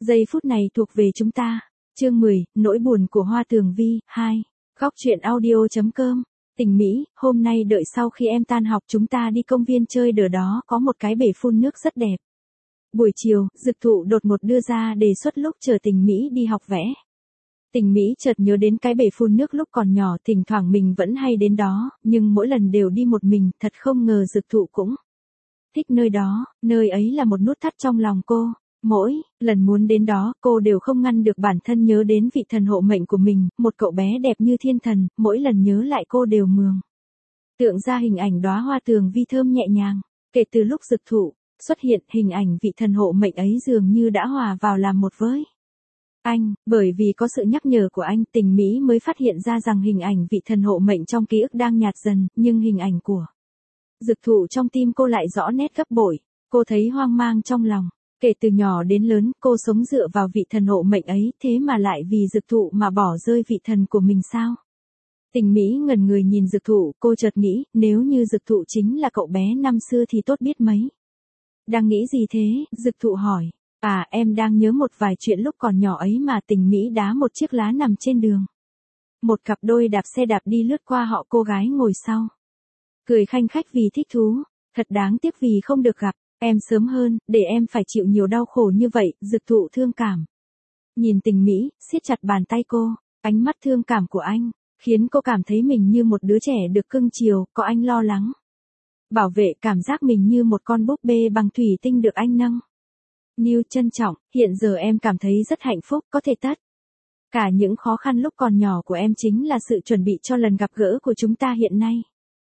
Giây phút này thuộc về chúng ta. Chương 10, nỗi buồn của Hoa Tường Vi, 2. Góc truyện audio.com. Tình Mỹ, hôm nay đợi sau khi em tan học chúng ta đi công viên chơi, đờ đó có một cái bể phun nước rất đẹp. Buổi chiều, Dực Thụ đột ngột đưa ra đề xuất lúc chờ Tình Mỹ đi học vẽ. Tình Mỹ chợt nhớ đến cái bể phun nước lúc còn nhỏ, thỉnh thoảng mình vẫn hay đến đó, nhưng mỗi lần đều đi một mình, thật không ngờ Dực Thụ cũng thích nơi đó, nơi ấy là một nút thắt trong lòng cô. Mỗi lần muốn đến đó, cô đều không ngăn được bản thân nhớ đến vị thần hộ mệnh của mình, một cậu bé đẹp như thiên thần, mỗi lần nhớ lại cô đều mường tượng ra hình ảnh đóa hoa tường vi thơm nhẹ nhàng. Kể từ lúc Dực Thụ xuất hiện, hình ảnh vị thần hộ mệnh ấy dường như đã hòa vào làm một với anh, bởi vì có sự nhắc nhở của anh, Tình Mỹ mới phát hiện ra rằng hình ảnh vị thần hộ mệnh trong ký ức đang nhạt dần, nhưng hình ảnh của Dực Thụ trong tim cô lại rõ nét gấp bội. Cô thấy hoang mang trong lòng. Kể từ nhỏ đến lớn, cô sống dựa vào vị thần hộ mệnh ấy, thế mà lại vì Dực Thụ mà bỏ rơi vị thần của mình sao? Tình Mỹ ngẩn người nhìn Dực Thụ, cô chợt nghĩ, nếu như Dực Thụ chính là cậu bé năm xưa thì tốt biết mấy. Đang nghĩ gì thế? Dực Thụ hỏi. À, em đang nhớ một vài chuyện lúc còn nhỏ ấy mà. Tình Mỹ đá một chiếc lá nằm trên đường. Một cặp đôi đạp xe đạp đi lướt qua họ, cô gái ngồi sau cười khanh khách vì thích thú. Thật đáng tiếc vì không được gặp em sớm hơn, để em phải chịu nhiều đau khổ như vậy. Dực Thụ thương cảm nhìn Tình Mỹ, siết chặt bàn tay cô. Ánh mắt thương cảm của anh khiến cô cảm thấy mình như một đứa trẻ được cưng chiều, có anh lo lắng bảo vệ, cảm giác mình như một con búp bê bằng thủy tinh được anh nâng niu trân trọng. Hiện giờ em cảm thấy rất hạnh phúc, có thể tất cả những khó khăn lúc còn nhỏ của em chính là sự chuẩn bị cho lần gặp gỡ của chúng ta hiện nay.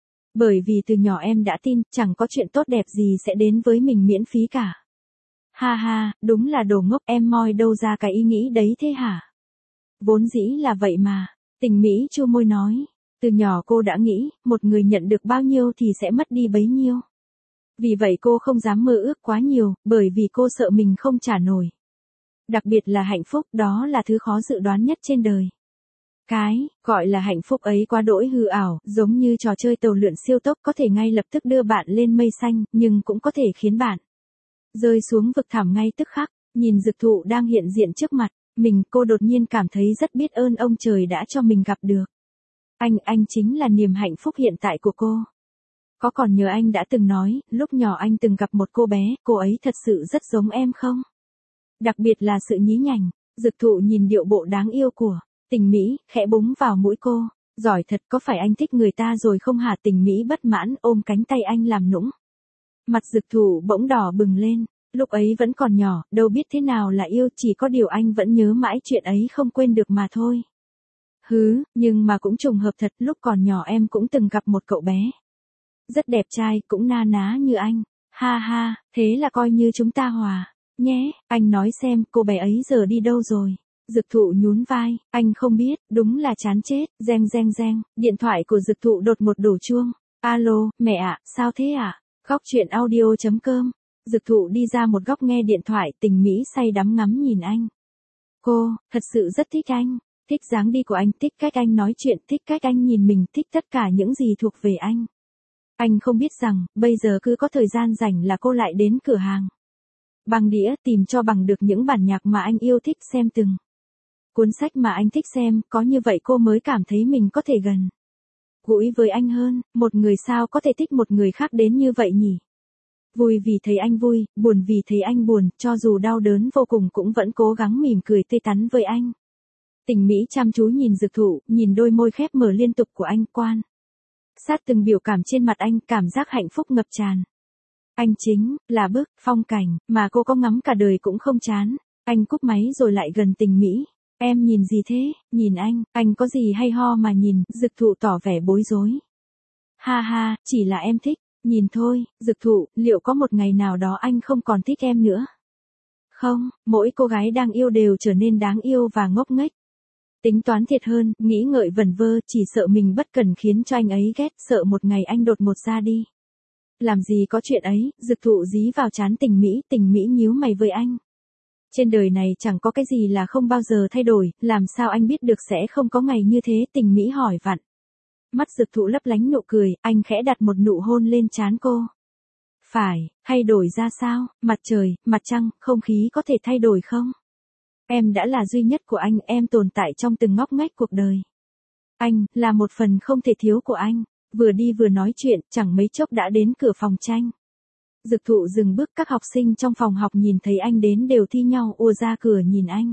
Bởi vì từ nhỏ em đã tin, chẳng có chuyện tốt đẹp gì sẽ đến với mình miễn phí cả. Ha ha, đúng là đồ ngốc, em moi đâu ra cái ý nghĩ đấy thế hả? Vốn dĩ là vậy mà. Tình Mỹ chua môi nói. Từ nhỏ cô đã nghĩ, một người nhận được bao nhiêu thì sẽ mất đi bấy nhiêu. Vì vậy cô không dám mơ ước quá nhiều, bởi vì cô sợ mình không trả nổi. Đặc biệt là hạnh phúc, đó là thứ khó dự đoán nhất trên đời. Cái gọi là hạnh phúc ấy quá đỗi hư ảo, giống như trò chơi tàu lượn siêu tốc, có thể ngay lập tức đưa bạn lên mây xanh, nhưng cũng có thể khiến bạn rơi xuống vực thẳm ngay tức khắc. Nhìn Dực Thụ đang hiện diện trước mặt mình, cô đột nhiên cảm thấy rất biết ơn ông trời đã cho mình gặp được anh chính là niềm hạnh phúc hiện tại của cô. Có còn nhớ anh đã từng nói, lúc nhỏ anh từng gặp một cô bé, cô ấy thật sự rất giống em không? Đặc biệt là sự nhí nhảnh. Dực Thụ nhìn điệu bộ đáng yêu của Tình Mỹ, khẽ búng vào mũi cô. Giỏi thật, có phải anh thích người ta rồi không hả? Tình Mỹ bất mãn ôm cánh tay anh làm nũng. Mặt Dực Thụ bỗng đỏ bừng lên. Lúc ấy vẫn còn nhỏ, đâu biết thế nào là yêu, chỉ có điều anh vẫn nhớ mãi chuyện ấy không quên được mà thôi. Nhưng mà cũng trùng hợp thật, lúc còn nhỏ em cũng từng gặp một cậu bé rất đẹp trai, cũng na ná như anh. Ha ha, thế là coi như chúng ta hòa nhé. Anh nói xem, cô bé ấy giờ đi đâu rồi? Dực Thụ nhún vai, anh không biết, đúng là chán chết. Reng reng reng, điện thoại của Dực Thụ đột ngột đổ chuông. Alo, mẹ ạ, sao thế ạ? Góc truyện audio.com. Dực Thụ đi ra một góc nghe điện thoại, Tình Mỹ say đắm ngắm nhìn anh. Cô thật sự rất thích anh, thích dáng đi của anh, thích cách anh nói chuyện, thích cách anh nhìn mình, thích tất cả những gì thuộc về anh. Anh không biết rằng, bây giờ cứ có thời gian rảnh là cô lại đến cửa hàng băng đĩa tìm cho bằng được những bản nhạc mà anh yêu thích, xem từng cuốn sách mà anh thích xem, có như vậy cô mới cảm thấy mình có thể gần gũi với anh hơn. Một người sao có thể thích một người khác đến như vậy nhỉ? Vui vì thấy anh vui, buồn vì thấy anh buồn, cho dù đau đớn vô cùng cũng vẫn cố gắng mỉm cười tươi tắn với anh. Tình Mỹ chăm chú nhìn Dực Thụ, nhìn đôi môi khép mở liên tục của anh, quan sát từng biểu cảm trên mặt anh, cảm giác hạnh phúc ngập tràn. Anh chính là bức phong cảnh mà cô có ngắm cả đời cũng không chán. Anh cúp máy rồi lại gần Tình Mỹ. Em nhìn gì thế? Nhìn anh có gì hay ho mà nhìn? Dực Thụ tỏ vẻ bối rối. Ha ha, chỉ là em thích nhìn thôi. Dực Thụ, liệu có một ngày nào đó anh không còn thích em nữa? Không, mỗi cô gái đang yêu đều trở nên đáng yêu và ngốc nghếch. Tính toán thiệt hơn, nghĩ ngợi vẩn vơ, chỉ sợ mình bất cần khiến cho anh ấy ghét, sợ một ngày anh đột ngột ra đi. Làm gì có chuyện ấy. Dực Thụ dí vào trán Tình Mỹ, Tình Mỹ nhíu mày với anh. Trên đời này chẳng có cái gì là không bao giờ thay đổi, làm sao anh biết được sẽ không có ngày như thế? Tình Mỹ hỏi vặn. Mắt Dực Thụ lấp lánh nụ cười, anh khẽ đặt một nụ hôn lên trán cô. Phải, thay đổi ra sao? Mặt trời, mặt trăng, không khí có thể thay đổi không? Em đã là duy nhất của anh, em tồn tại trong từng ngóc ngách cuộc đời. Anh, là một phần không thể thiếu của anh. Vừa đi vừa nói chuyện, chẳng mấy chốc đã đến cửa phòng tranh. Dực Thụ dừng bước, các học sinh trong phòng học nhìn thấy anh đến đều thi nhau ùa ra cửa nhìn anh.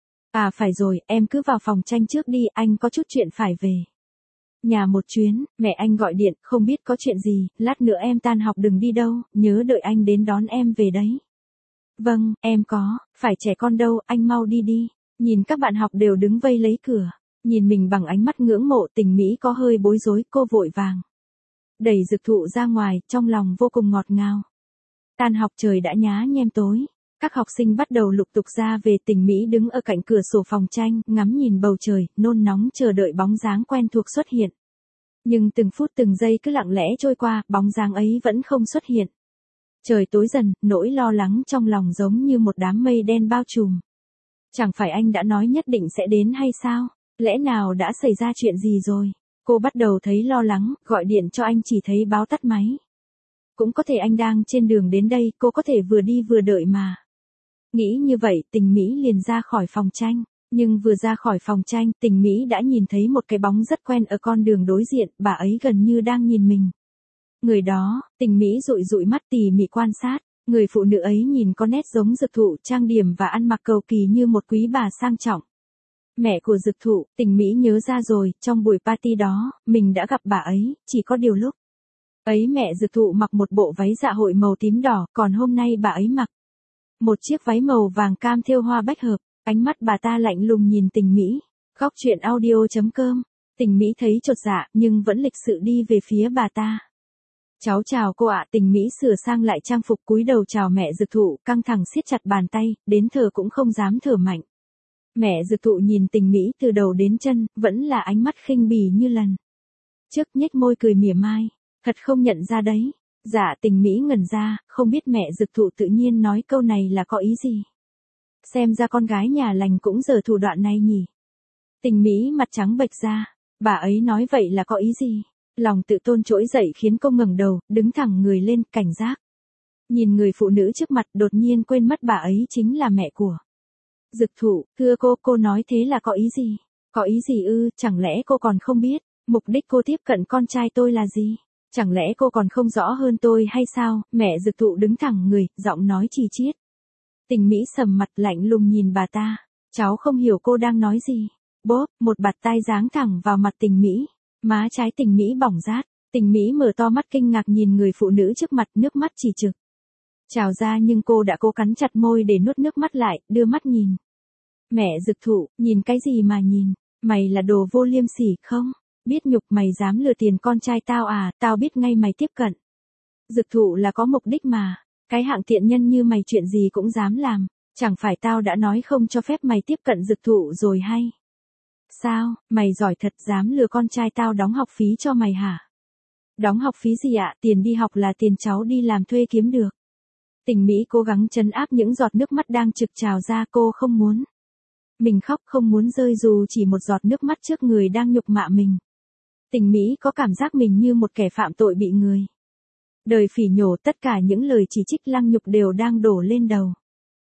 À phải rồi, em cứ vào phòng tranh trước đi, anh có chút chuyện phải về nhà một chuyến, mẹ anh gọi điện, không biết có chuyện gì, lát nữa em tan học đừng đi đâu, nhớ đợi anh đến đón em về đấy. Vâng, em có, phải trẻ con đâu, anh mau đi đi. Nhìn các bạn học đều đứng vây lấy cửa, nhìn mình bằng ánh mắt ngưỡng mộ, Tình Mỹ có hơi bối rối, cô vội vàng đẩy Dực Thụ ra ngoài, trong lòng vô cùng ngọt ngào. Tan học trời đã nhá nhem tối, các học sinh bắt đầu lục tục ra về. Tình Mỹ đứng ở cạnh cửa sổ phòng tranh, ngắm nhìn bầu trời, nôn nóng chờ đợi bóng dáng quen thuộc xuất hiện. Nhưng từng phút từng giây cứ lặng lẽ trôi qua, bóng dáng ấy vẫn không xuất hiện. Trời tối dần, nỗi lo lắng trong lòng giống như một đám mây đen bao trùm. Chẳng phải anh đã nói nhất định sẽ đến hay sao? Lẽ nào đã xảy ra chuyện gì rồi? Cô bắt đầu thấy lo lắng, gọi điện cho anh chỉ thấy báo tắt máy. Cũng có thể anh đang trên đường đến đây, cô có thể vừa đi vừa đợi mà. Nghĩ như vậy, Tình Mỹ liền ra khỏi phòng tranh. Nhưng vừa ra khỏi phòng tranh, Tình Mỹ đã nhìn thấy một cái bóng rất quen ở con đường đối diện, bà ấy gần như đang nhìn mình. Người đó, Tình Mỹ dụi dụi mắt tỉ mỉ quan sát, người phụ nữ ấy nhìn có nét giống Dực Thụ, trang điểm và ăn mặc cầu kỳ như một quý bà sang trọng. Mẹ của Dực Thụ, Tình Mỹ nhớ ra rồi, trong buổi party đó, mình đã gặp bà ấy, chỉ có điều lúc ấy mẹ Dực Thụ mặc một bộ váy dạ hội màu tím đỏ, còn hôm nay bà ấy mặc một chiếc váy màu vàng cam thêu hoa bách hợp. Ánh mắt bà ta lạnh lùng nhìn Tình Mỹ. Góc truyện audio.com. Tình Mỹ thấy chột dạ, nhưng vẫn lịch sự đi về phía bà ta. Cháu chào cô ạ. Tình Mỹ sửa sang lại trang phục cúi đầu chào mẹ Dực Thụ, căng thẳng siết chặt bàn tay, đến thở cũng không dám thở mạnh. Mẹ Dực Thụ nhìn Tình Mỹ từ đầu đến chân, vẫn là ánh mắt khinh bỉ như lần trước, nhếch môi cười mỉa mai. Thật không nhận ra đấy. Dạ. Tình Mỹ ngẩn ra, không biết mẹ Dực Thụ tự nhiên nói câu này là có ý gì. Xem ra con gái nhà lành cũng giở thủ đoạn này nhỉ. Tình Mỹ mặt trắng bệch ra. Bà ấy nói vậy là có ý gì? Lòng tự tôn trỗi dậy khiến cô ngẩng đầu, đứng thẳng người lên, cảnh giác. Nhìn người phụ nữ trước mặt, đột nhiên quên mất bà ấy chính là mẹ của Dực Thụ. Thưa cô nói thế là có ý gì? Có ý gì ư? Chẳng lẽ cô còn không biết mục đích cô tiếp cận con trai tôi là gì? Chẳng lẽ cô còn không rõ hơn tôi hay sao? Mẹ Dực Thụ đứng thẳng người, giọng nói chi chiết. Tình Mỹ sầm mặt lạnh lùng nhìn bà ta. Cháu không hiểu cô đang nói gì. Bốp, một bạt tai giáng thẳng vào mặt Tình Mỹ. Má trái Tình Mỹ bỏng rát. Tình Mỹ mở to mắt kinh ngạc nhìn người phụ nữ trước mặt, nước mắt chỉ trực trào ra, nhưng cô đã cố cắn chặt môi để nuốt nước mắt lại, đưa mắt nhìn. Mẹ Dực Thụ, nhìn cái gì mà nhìn? Mày là đồ vô liêm sỉ không? Biết nhục, mày dám lừa tiền con trai tao à? Tao biết ngay mày tiếp cận Dực Thụ là có mục đích mà. Cái hạng tiện nhân như mày chuyện gì cũng dám làm. Chẳng phải tao đã nói không cho phép mày tiếp cận Dực Thụ rồi hay sao? Mày giỏi thật, dám lừa con trai tao đóng học phí cho mày hả? Đóng học phí gì ạ? Tiền đi học là tiền cháu đi làm thuê kiếm được. Tình Mỹ cố gắng trấn áp những giọt nước mắt đang trực trào ra. Cô không muốn mình khóc, không muốn rơi dù chỉ một giọt nước mắt trước người đang nhục mạ mình. Tình Mỹ có cảm giác mình như một kẻ phạm tội bị người đời phỉ nhổ, tất cả những lời chỉ trích lăng nhục đều đang đổ lên đầu.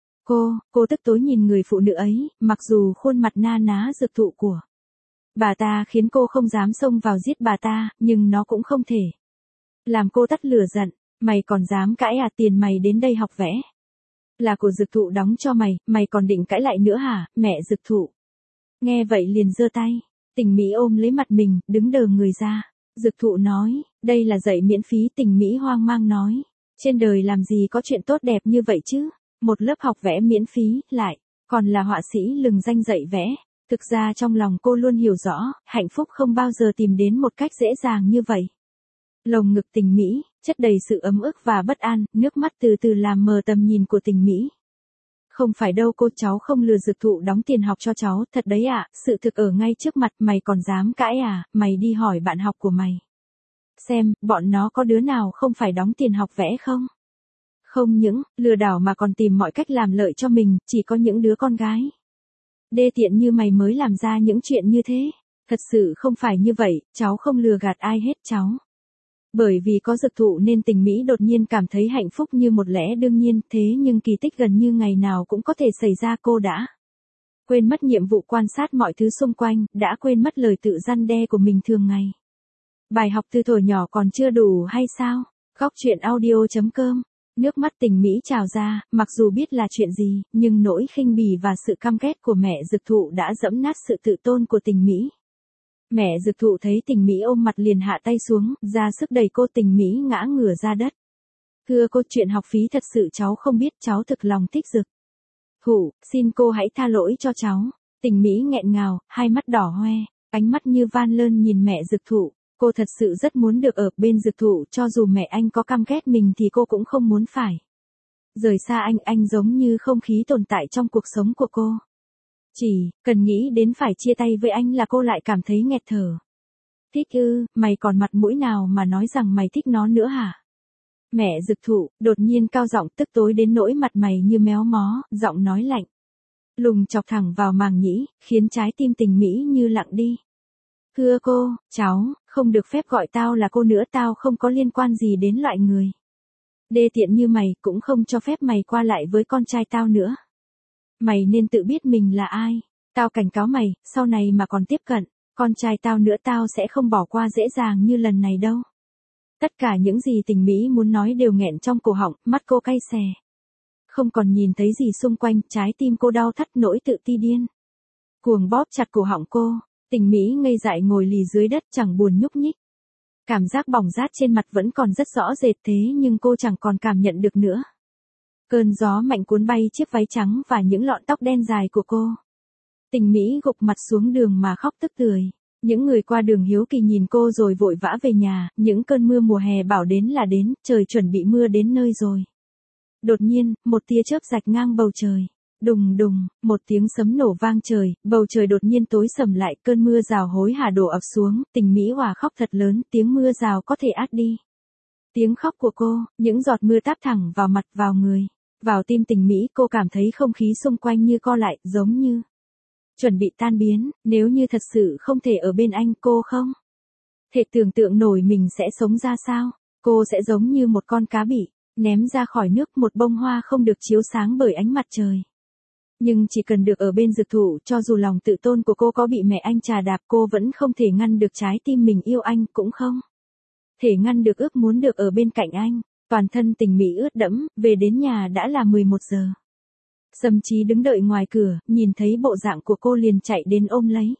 Cô tức tối nhìn người phụ nữ ấy, mặc dù khuôn mặt na ná Dực Thụ của bà ta khiến cô không dám xông vào giết bà ta, nhưng nó cũng không thể làm cô tắt lửa giận. Mày còn dám cãi à? Tiền mày đến đây học vẽ là của Dực Thụ đóng cho mày, mày còn định cãi lại nữa hả? Mẹ Dực Thụ nghe vậy liền giơ tay. Tình Mỹ ôm lấy mặt mình, đứng đờ người ra. Dực Thụ nói, đây là dạy miễn phí. Tình Mỹ hoang mang nói, trên đời làm gì có chuyện tốt đẹp như vậy chứ? Một lớp học vẽ miễn phí, lại còn là họa sĩ lừng danh dạy vẽ. Thực ra trong lòng cô luôn hiểu rõ, hạnh phúc không bao giờ tìm đến một cách dễ dàng như vậy. Lồng ngực Tình Mỹ chất đầy sự ấm ức và bất an, nước mắt từ từ làm mờ tầm nhìn của Tình Mỹ. Không phải đâu cô, cháu không lừa Dực Thụ đóng tiền học cho cháu, thật đấy ạ, sự thực ở ngay trước mặt, mày còn dám cãi à? Mày đi hỏi bạn học của mày xem, bọn nó có đứa nào không phải đóng tiền học vẽ không? Không những lừa đảo mà còn tìm mọi cách làm lợi cho mình, chỉ có những đứa con gái đê tiện như mày mới làm ra những chuyện như thế. Thật sự không phải như vậy, cháu không lừa gạt ai hết cháu. Bởi vì có Dực Thụ nên Tình Mỹ đột nhiên cảm thấy hạnh phúc như một lẽ đương nhiên, thế nhưng kỳ tích gần như ngày nào cũng có thể xảy ra. Cô đã Quên mất nhiệm vụ quan sát mọi thứ xung quanh, đã quên mất lời tự răn đe của mình thường ngày. Bài học từ thuở nhỏ còn chưa đủ hay sao? Góc chuyện audio.com. Nước mắt Tình Mỹ trào ra, mặc dù biết là chuyện gì, nhưng nỗi khinh bỉ và sự căm ghét của mẹ Dực Thụ đã dẫm nát sự tự tôn của Tình Mỹ. Mẹ Dực Thụ thấy Tình Mỹ ôm mặt liền hạ tay xuống, ra sức đẩy cô. Tình Mỹ ngã ngửa ra đất. Thưa cô, chuyện học phí thật sự cháu không biết, cháu thực lòng thích Dực Thụ, xin cô hãy tha lỗi cho cháu. Tình Mỹ nghẹn ngào, hai mắt đỏ hoe, ánh mắt như van lơn nhìn mẹ Dực Thụ. Cô thật sự rất muốn được ở bên Dực Thụ, cho dù mẹ anh có căm ghét mình thì cô cũng không muốn phải rời xa anh giống như không khí tồn tại trong cuộc sống của cô. Chỉ cần nghĩ đến phải chia tay với anh là cô lại cảm thấy nghẹt thở. Thích ư, mày còn mặt mũi nào mà nói rằng mày thích nó nữa hả? Mẹ Dực Thụ đột nhiên cao giọng, tức tối đến nỗi mặt mày như méo mó, giọng nói lạnh lùng chọc thẳng vào màng nhĩ, khiến trái tim Tình Mỹ như lặng đi. Thưa cô, cháu không được phép gọi tao là cô nữa, tao không có liên quan gì đến loại người đê tiện như mày, cũng không cho phép mày qua lại với con trai tao nữa. Mày nên tự biết mình là ai. Tao cảnh cáo mày, sau này mà còn tiếp cận con trai tao nữa, tao sẽ không bỏ qua dễ dàng như lần này đâu. Tất cả những gì Tình Mỹ muốn nói đều nghẹn trong cổ họng, mắt cô cay xè. Không còn nhìn thấy gì xung quanh, trái tim cô đau thắt, nỗi tự ti điên cuồng bóp chặt cổ họng cô. Tình Mỹ ngây dại ngồi lì dưới đất, chẳng buồn nhúc nhích. Cảm giác bỏng rát trên mặt vẫn còn rất rõ rệt, thế nhưng cô chẳng còn cảm nhận được nữa. Cơn gió mạnh cuốn bay chiếc váy trắng và những lọn tóc đen dài của cô. Tình Mỹ gục mặt xuống đường mà khóc tức tưởi. Những người qua đường hiếu kỳ nhìn cô rồi vội vã về nhà. Những cơn mưa mùa hè bảo đến là đến, trời chuẩn bị mưa đến nơi rồi. Đột nhiên, một tia chớp rạch ngang bầu trời. Đùng đùng, một tiếng sấm nổ vang trời, bầu trời đột nhiên tối sầm lại, cơn mưa rào hối hả đổ ập xuống. Tình Mỹ òa khóc thật lớn, tiếng mưa rào có thể át đi tiếng khóc của cô. Những giọt mưa táp thẳng vào mặt, vào người, vào tim Tình Mỹ. Cô cảm thấy không khí xung quanh như co lại, giống như chuẩn bị tan biến. Nếu như thật sự không thể ở bên anh, cô không thể tưởng tượng nổi mình sẽ sống ra sao. Cô sẽ giống như một con cá bị ném ra khỏi nước, một bông hoa không được chiếu sáng bởi ánh mặt trời. Nhưng chỉ cần được ở bên Dực Thụ, cho dù lòng tự tôn của cô có bị mẹ anh trà đạp, cô vẫn không thể ngăn được trái tim mình yêu anh, cũng không thể ngăn được ước muốn được ở bên cạnh anh. Toàn thân Tình Mỹ ướt đẫm, về đến nhà đã là 11 giờ. Sâm Chí đứng đợi ngoài cửa, nhìn thấy bộ dạng của cô liền chạy đến ôm lấy,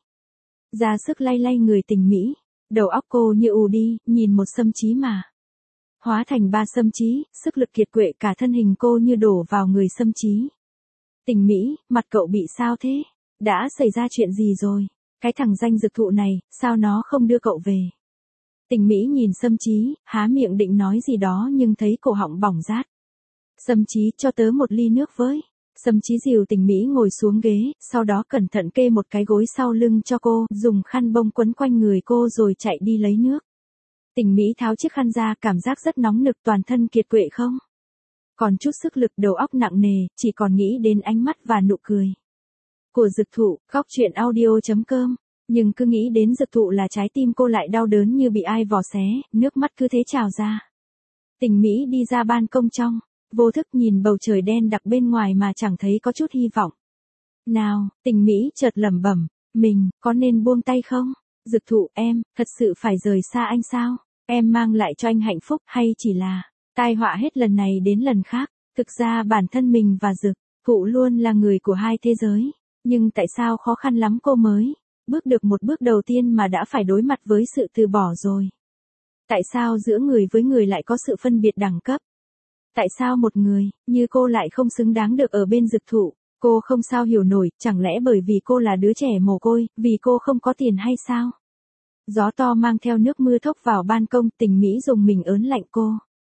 ra sức lay lay người Tình Mỹ. Đầu óc cô như ù đi, nhìn một Sâm Chí mà hóa thành 3 Sâm Chí, sức lực kiệt quệ, cả thân hình cô như đổ vào người Sâm Chí. Tình Mỹ, mặt cậu bị sao thế? Đã xảy ra chuyện gì rồi? Cái thằng danh Dực Thụ này, sao nó không đưa cậu về? Tình Mỹ nhìn Sâm Chí, há miệng định nói gì đó nhưng thấy cổ họng bỏng rát. Sâm Chí, cho tớ một ly nước với. Sâm Chí dìu Tình Mỹ ngồi xuống ghế, sau đó cẩn thận kê một cái gối sau lưng cho cô, dùng khăn bông quấn quanh người cô rồi chạy đi lấy nước. Tình Mỹ tháo chiếc khăn ra, cảm giác rất nóng nực, toàn thân kiệt quệ không còn chút sức lực, đầu óc nặng nề, chỉ còn nghĩ đến ánh mắt và nụ cười của Dực Thụ. Góc chuyện audio.com. Nhưng cứ nghĩ đến Dực Thụ là trái tim cô lại đau đớn như bị ai vò xé, nước mắt cứ thế trào ra. Tình Mỹ đi ra ban công trong, vô thức nhìn bầu trời đen đặc bên ngoài mà chẳng thấy có chút hy vọng nào. Tình Mỹ chợt lẩm bẩm, mình có nên buông tay không? Dực Thụ, em thật sự phải rời xa anh sao? Em mang lại cho anh hạnh phúc hay chỉ là tai họa hết lần này đến lần khác? Thực ra bản thân mình và Dực Thụ luôn là người của hai thế giới. Nhưng tại sao khó khăn lắm cô mới bước được một bước đầu tiên mà đã phải đối mặt với sự từ bỏ rồi? Tại sao giữa người với người lại có sự phân biệt đẳng cấp? Tại sao một người như cô lại không xứng đáng được ở bên Dực Thụ? Cô không sao hiểu nổi, chẳng lẽ bởi vì cô là đứa trẻ mồ côi, vì cô không có tiền hay sao? Gió to mang theo nước mưa thốc vào ban công, Tình Mỹ dùng mình ớn lạnh, cô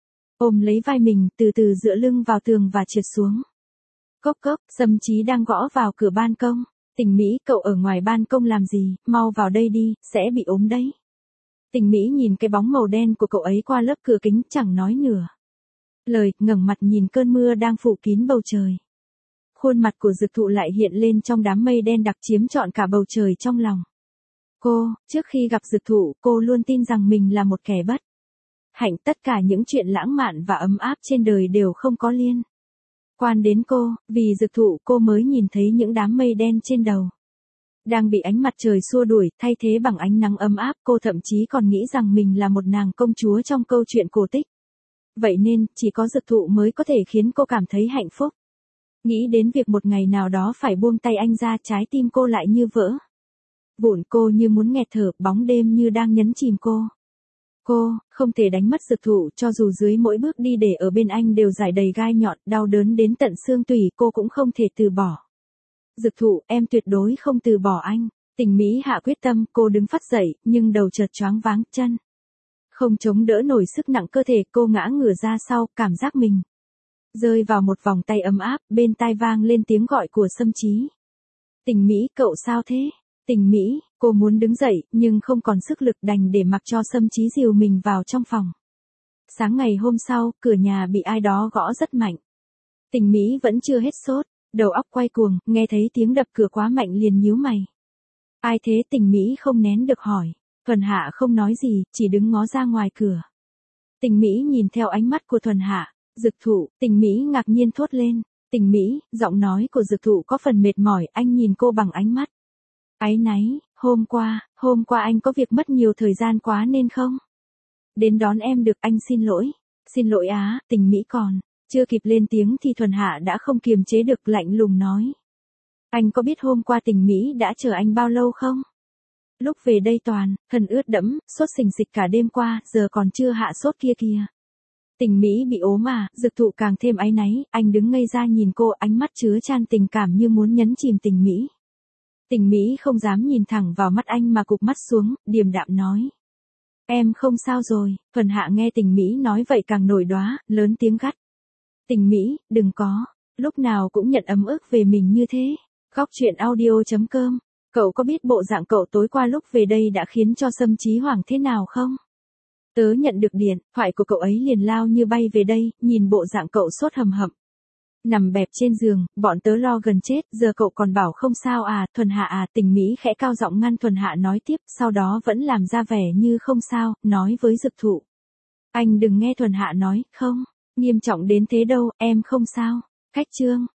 ôm lấy vai mình, từ từ dựa lưng vào tường và trượt xuống. Cốc cốc, Sâm Chí đang gõ vào cửa ban công. Tình Mỹ, cậu ở ngoài ban công làm gì, mau vào đây đi, sẽ bị ốm đấy. Tình Mỹ nhìn cái bóng màu đen của cậu ấy qua lớp cửa kính, chẳng nói nửa lời, ngẩng mặt nhìn cơn mưa đang phủ kín bầu trời. Khuôn mặt của Dực Thụ lại hiện lên trong đám mây đen đặc chiếm trọn cả bầu trời trong lòng cô. Trước khi gặp Dực Thụ, cô luôn tin rằng mình là một kẻ bất hạnh, tất cả những chuyện lãng mạn và ấm áp trên đời đều không có liên Quan đến cô, vì Dực Thụ cô mới nhìn thấy những đám mây đen trên đầu. Đang bị ánh mặt trời xua đuổi, thay thế bằng ánh nắng ấm áp, cô thậm chí còn nghĩ rằng mình là một nàng công chúa trong câu chuyện cổ tích. Vậy nên, chỉ có Dực Thụ mới có thể khiến cô cảm thấy hạnh phúc. Nghĩ đến việc một ngày nào đó phải buông tay anh ra, trái tim cô lại như vỡ vụn, cô như muốn nghẹt thở, bóng đêm như đang nhấn chìm cô. Cô không thể đánh mất Dực Thụ, cho dù dưới mỗi bước đi để ở bên anh đều rải đầy gai nhọn, đau đớn đến tận xương tủy, cô cũng không thể từ bỏ. Dực Thụ, em tuyệt đối không từ bỏ anh. Tình Mỹ hạ quyết tâm, cô đứng phắt dậy, nhưng đầu chợt choáng váng, chân không chống đỡ nổi sức nặng cơ thể, cô ngã ngửa ra sau, cảm giác mình rơi vào một vòng tay ấm áp, bên tai vang lên tiếng gọi của Sâm Chí. Tình Mỹ, cậu sao thế? Tình Mỹ, cô muốn đứng dậy, nhưng không còn sức lực, đành để mặc cho Sâm Chí dìu mình vào trong phòng. Sáng ngày hôm sau, cửa nhà bị ai đó gõ rất mạnh. Tình Mỹ vẫn chưa hết sốt, đầu óc quay cuồng, nghe thấy tiếng đập cửa quá mạnh liền nhíu mày. Ai thế? Tình Mỹ không nén được hỏi. Thuần Hạ không nói gì, chỉ đứng ngó ra ngoài cửa. Tình Mỹ nhìn theo ánh mắt của Thuần Hạ. Dực Thụ, Tình Mỹ ngạc nhiên thốt lên. Tình Mỹ, giọng nói của Dực Thụ có phần mệt mỏi, anh nhìn cô bằng ánh mắt áy náy. Hôm qua anh có việc mất nhiều thời gian quá nên không đến đón em được, anh xin lỗi. Xin lỗi á? Tình Mỹ còn chưa kịp lên tiếng thì Thuần Hạ đã không kiềm chế được, lạnh lùng nói. Anh có biết hôm qua Tình Mỹ đã chờ anh bao lâu không? Lúc về đây toàn thân ướt đẫm, sốt sình sịch cả đêm qua, giờ còn chưa hạ sốt kia kìa. Tình Mỹ bị ốm à? Dực Thụ càng thêm áy náy, anh đứng ngây ra nhìn cô, ánh mắt chứa chan tình cảm như muốn nhấn chìm Tình Mỹ. Tình Mỹ không dám nhìn thẳng vào mắt anh mà cụp mắt xuống, điềm đạm nói. Em không sao rồi. Thuần Hạ nghe Tình Mỹ nói vậy càng nổi đoá, lớn tiếng gắt. Tình Mỹ, đừng có lúc nào cũng nhận ấm ức về mình như thế. Góc truyện audio.com. Cậu có biết bộ dạng cậu tối qua lúc về đây đã khiến cho Sâm Chí hoảng thế nào không? Tớ nhận được điện thoại của cậu ấy liền lao như bay về đây, nhìn bộ dạng cậu sốt hầm hập. Nằm bẹp trên giường, bọn tớ lo gần chết, giờ cậu còn bảo không sao à? Thuần Hạ à? Tình Mỹ khẽ cao giọng ngăn Thuần Hạ nói tiếp, sau đó vẫn làm ra vẻ như không sao, nói với Dực Thụ. Anh đừng nghe Thuần Hạ nói, không nghiêm trọng đến thế đâu, em không sao. Cách chương